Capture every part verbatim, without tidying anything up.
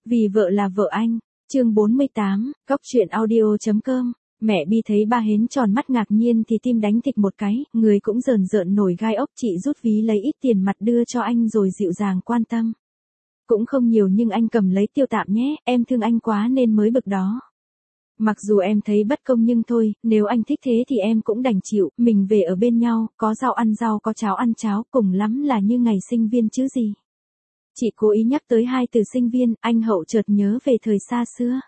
Vì vợ là vợ anh. Chương bốn mươi tám, Góc truyện audio.com. Mẹ Bi thấy ba Hến tròn mắt ngạc nhiên thì tim đánh thịch một cái, người cũng rờn rợn nổi gai ốc. Chị rút ví lấy ít tiền mặt đưa cho anh rồi dịu dàng quan tâm. Cũng không nhiều nhưng anh cầm lấy tiêu tạm nhé, em thương anh quá nên mới bực đó. Mặc dù em thấy bất công nhưng thôi, nếu anh thích thế thì em cũng đành chịu, mình về ở bên nhau, có rau ăn rau có cháo ăn cháo, cùng lắm là như ngày sinh viên chứ gì. Chị cố ý nhắc tới hai từ sinh viên, anh Hậu chợt nhớ về thời xa xưa.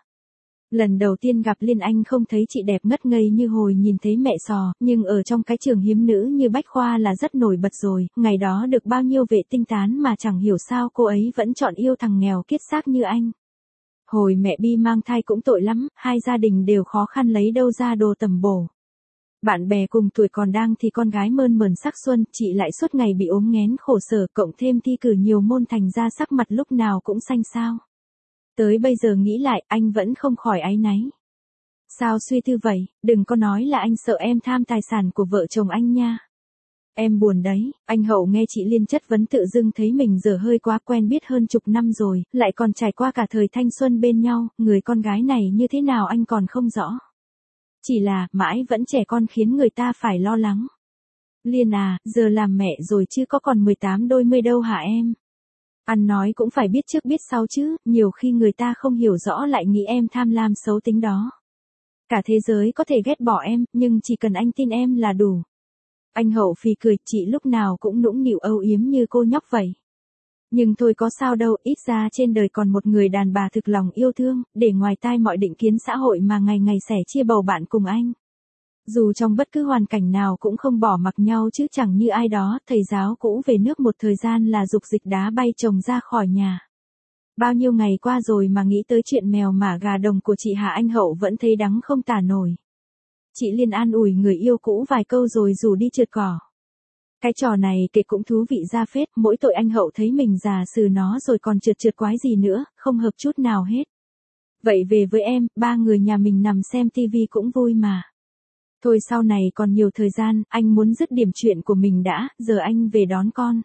Lần đầu tiên gặp Liên anh không thấy chị đẹp ngất ngây như hồi nhìn thấy mẹ Sò, nhưng ở trong cái trường hiếm nữ như Bách Khoa là rất nổi bật rồi, ngày đó được bao nhiêu vệ tinh tán mà chẳng hiểu sao cô ấy vẫn chọn yêu thằng nghèo kiết xác như anh. Hồi mẹ Bi mang thai cũng tội lắm, hai gia đình đều khó khăn lấy đâu ra đồ tầm bổ. Bạn bè cùng tuổi còn đang thì con gái mơn mởn sắc xuân, chị lại suốt ngày bị ốm nghén khổ sở, cộng thêm thi cử nhiều môn thành ra sắc mặt lúc nào cũng xanh xao. Tới bây giờ nghĩ lại, anh vẫn không khỏi áy náy. Sao suy tư vậy, đừng có nói là anh sợ em tham tài sản của vợ chồng anh nha. Em buồn đấy, anh Hậu nghe chị Liên chất vấn tự dưng thấy mình dở hơi quá, quen biết hơn chục năm rồi, lại còn trải qua cả thời thanh xuân bên nhau, người con gái này như thế nào anh còn không rõ. Chỉ là, mãi vẫn trẻ con khiến người ta phải lo lắng. Liên à, giờ làm mẹ rồi chứ có còn mười tám đôi mươi đâu hả em? Ăn nói cũng phải biết trước biết sau chứ, nhiều khi người ta không hiểu rõ lại nghĩ em tham lam xấu tính đó. Cả thế giới có thể ghét bỏ em, nhưng chỉ cần anh tin em là đủ. Anh Hậu phì cười, chị lúc nào cũng nũng nịu âu yếm như cô nhóc vậy. Nhưng thôi có sao đâu, ít ra trên đời còn một người đàn bà thực lòng yêu thương, để ngoài tai mọi định kiến xã hội mà ngày ngày sẻ chia bầu bạn cùng anh. Dù trong bất cứ hoàn cảnh nào cũng không bỏ mặc nhau chứ chẳng như ai đó, thầy giáo cũ về nước một thời gian là dục dịch đá bay chồng ra khỏi nhà. Bao nhiêu ngày qua rồi mà nghĩ tới chuyện mèo mả gà đồng của chị Hà, anh Hậu vẫn thấy đắng không tả nổi. Chị Liên an ủi người yêu cũ vài câu rồi rủ đi trượt cỏ. Cái trò này kể cũng thú vị ra phết, mỗi tội anh Hậu thấy mình già sừ nó rồi còn trượt trượt quái gì nữa, không hợp chút nào hết. Vậy về với em, ba người nhà mình nằm xem tivi cũng vui mà. Thôi sau này còn nhiều thời gian, anh muốn dứt điểm chuyện của mình đã, giờ anh về đón con.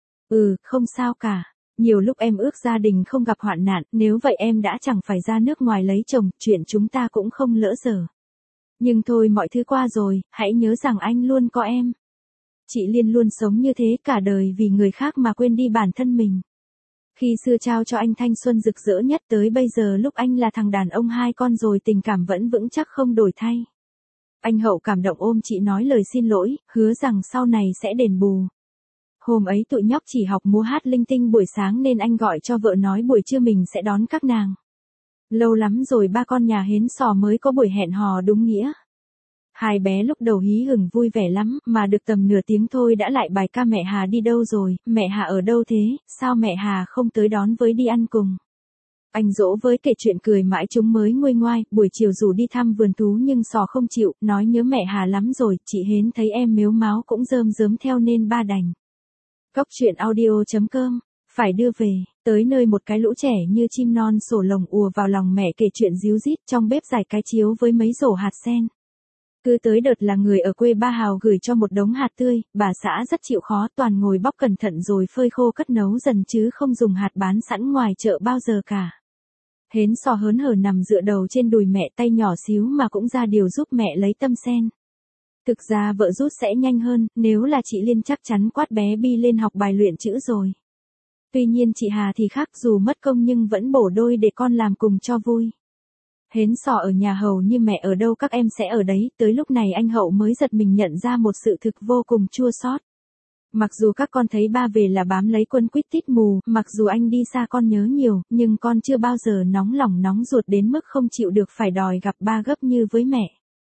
Ừ, không sao cả. Nhiều lúc em ước gia đình không gặp hoạn nạn, nếu vậy em đã chẳng phải ra nước ngoài lấy chồng, chuyện chúng ta cũng không lỡ dở. Nhưng thôi mọi thứ qua rồi, hãy nhớ rằng anh luôn có em. Chị Liên luôn sống như thế cả đời vì người khác mà quên đi bản thân mình. Khi xưa trao cho anh thanh xuân rực rỡ nhất tới bây giờ lúc anh là thằng đàn ông hai con rồi tình cảm vẫn vững chắc không đổi thay. Anh Hậu cảm động ôm chị nói lời xin lỗi, hứa rằng sau này sẽ đền bù. Hôm ấy tụi nhóc chỉ học múa hát linh tinh buổi sáng nên anh gọi cho vợ nói buổi trưa mình sẽ đón các nàng. Lâu lắm rồi ba con nhà Hến Sò mới có buổi hẹn hò đúng nghĩa. Hai bé lúc đầu hí hửng vui vẻ lắm, mà được tầm nửa tiếng thôi đã lại bài ca mẹ Hà đi đâu rồi, mẹ Hà ở đâu thế, sao mẹ Hà không tới đón với đi ăn cùng. Anh dỗ với kể chuyện cười mãi chúng mới nguôi ngoai, buổi chiều rủ đi thăm vườn thú nhưng Sò không chịu, nói nhớ mẹ Hà lắm rồi, chị Hến thấy em mếu máo cũng rơm rớm theo nên ba đành. Góc truyện audio.com, phải đưa về, tới nơi một cái lũ trẻ như chim non sổ lồng ùa vào lòng mẹ kể chuyện ríu rít, trong bếp giải cái chiếu với mấy rổ hạt sen. Cứ tới đợt là người ở quê ba Hào gửi cho một đống hạt tươi, bà xã rất chịu khó, toàn ngồi bóc cẩn thận rồi phơi khô cất nấu dần chứ không dùng hạt bán sẵn ngoài chợ bao giờ cả. Hến Sò hớn hở nằm dựa đầu trên đùi mẹ, tay nhỏ xíu mà cũng ra điều giúp mẹ lấy tâm sen. Thực ra vợ rút sẽ nhanh hơn, nếu là chị Liên chắc chắn quát bé Bi lên học bài luyện chữ rồi. Tuy nhiên chị Hà thì khác, dù mất công nhưng vẫn bổ đôi để con làm cùng cho vui. Hến Sò ở nhà hầu như mẹ ở đâu các em sẽ ở đấy, tới lúc này anh Hậu mới giật mình nhận ra một sự thực vô cùng chua xót. Mặc dù các con thấy ba về là bám lấy quân quýt tít mù, mặc dù anh đi xa con nhớ nhiều, nhưng con chưa bao giờ nóng lòng nóng ruột đến mức không chịu được phải đòi gặp ba gấp như với mẹ.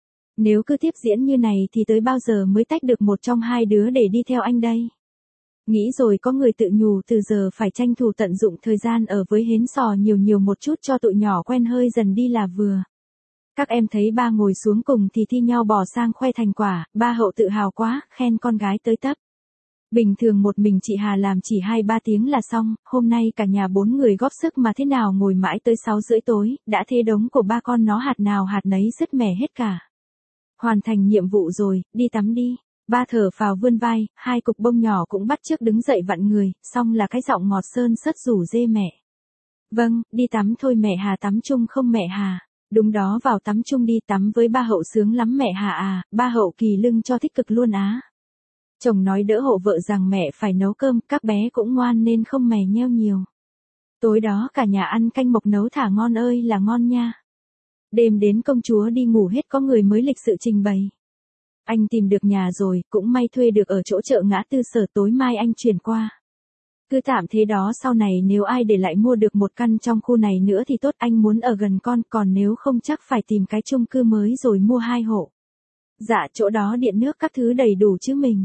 Nếu cứ tiếp diễn như này thì tới bao giờ mới tách được một trong hai đứa để đi theo anh đây? Nghĩ rồi có người tự nhủ từ giờ phải tranh thủ tận dụng thời gian ở với Hến Sò nhiều nhiều một chút cho tụi nhỏ quen hơi dần đi là vừa. Các em thấy ba ngồi xuống cùng thì thi nhau bỏ sang khoe thành quả, ba Hậu tự hào quá, khen con gái tới tấp. Bình thường một mình chị Hà làm chỉ hai ba tiếng là xong, hôm nay cả nhà bốn người góp sức mà thế nào ngồi mãi tới sáu rưỡi tối, đã thế đống của ba con nó hạt nào hạt nấy sứt mẻ hết cả. Hoàn thành nhiệm vụ rồi, đi tắm đi. Ba thở phào vươn vai, hai cục bông nhỏ cũng bắt chước đứng dậy vặn người, xong là cái giọng ngọt sơn sất rủ dê mẹ. Vâng, đi tắm thôi mẹ Hà, tắm chung không mẹ Hà? Đúng đó, vào tắm chung đi, tắm với ba Hậu sướng lắm mẹ Hà à, ba Hậu kỳ lưng cho thích cực luôn á. Chồng nói đỡ hộ vợ rằng mẹ phải nấu cơm, các bé cũng ngoan nên không mè nheo nhiều. Tối đó cả nhà ăn canh mộc nấu thả ngon ơi là ngon nha. Đêm đến công chúa đi ngủ hết có người mới lịch sự trình bày. Anh tìm được nhà rồi, cũng may thuê được ở chỗ chợ ngã tư Sở, tối mai anh chuyển qua. Cứ tạm thế đó, sau này nếu ai để lại mua được một căn trong khu này nữa thì tốt, anh muốn ở gần con, còn nếu không chắc phải tìm cái chung cư mới rồi mua hai hộ. Dạ, chỗ đó điện nước các thứ đầy đủ chứ mình.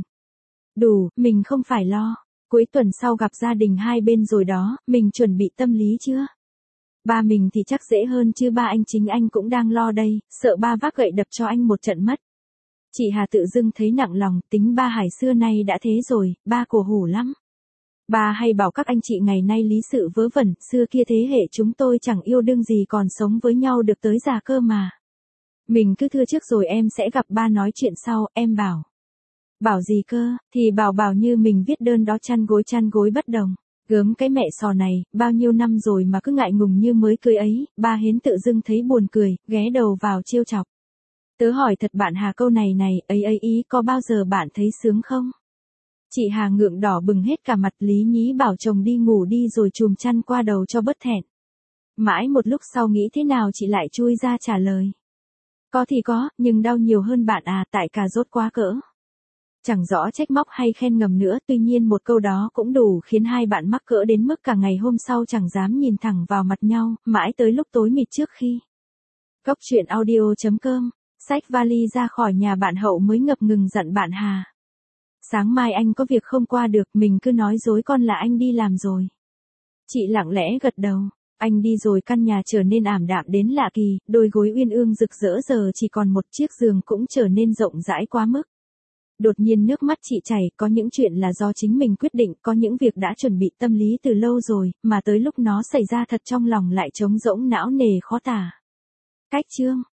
Đủ, mình không phải lo. Cuối tuần sau gặp gia đình hai bên rồi đó, mình chuẩn bị tâm lý chưa? Ba mình thì chắc dễ hơn chứ ba anh chính anh cũng đang lo đây, sợ ba vác gậy đập cho anh một trận mất. Chị Hà tự dưng thấy nặng lòng, tính ba Hải xưa nay đã thế rồi, ba cổ hủ lắm. Ba hay bảo các anh chị ngày nay lý sự vớ vẩn, xưa kia thế hệ chúng tôi chẳng yêu đương gì còn sống với nhau được tới già cơ mà. Mình cứ thưa trước rồi em sẽ gặp ba nói chuyện sau, em bảo. Bảo gì cơ, thì bảo bảo như mình viết đơn đó, chăn gối chăn gối bất đồng. Gớm cái mẹ sò này, bao nhiêu năm rồi mà cứ ngại ngùng như mới cưới ấy, ba Hến tự dưng thấy buồn cười, ghé đầu vào trêu chọc. Tớ hỏi thật bạn Hà câu này này, ấy ấy ý có bao giờ bạn thấy sướng không? Chị Hà ngượng đỏ bừng hết cả mặt, lý nhí bảo chồng đi ngủ đi rồi chùm chăn qua đầu cho bớt thẹn. Mãi một lúc sau nghĩ thế nào chị lại chui ra trả lời. Có thì có, nhưng đau nhiều hơn bạn à, tại cà rốt quá cỡ. Chẳng rõ trách móc hay khen ngầm nữa, tuy nhiên một câu đó cũng đủ khiến hai bạn mắc cỡ đến mức cả ngày hôm sau chẳng dám nhìn thẳng vào mặt nhau, mãi tới lúc tối mịt trước khi. Góc truyện audio chấm com, xách vali ra khỏi nhà bạn Hậu mới ngập ngừng dặn bạn Hà. Sáng mai anh có việc không qua được, mình cứ nói dối con là anh đi làm rồi. Chị lặng lẽ gật đầu, anh đi rồi căn nhà trở nên ảm đạm đến lạ kỳ, đôi gối uyên ương rực rỡ giờ chỉ còn một chiếc giường cũng trở nên rộng rãi quá mức. Đột nhiên nước mắt chị chảy, có những chuyện là do chính mình quyết định, có những việc đã chuẩn bị tâm lý từ lâu rồi, mà tới lúc nó xảy ra thật trong lòng lại trống rỗng não nề khó tả. Cách chương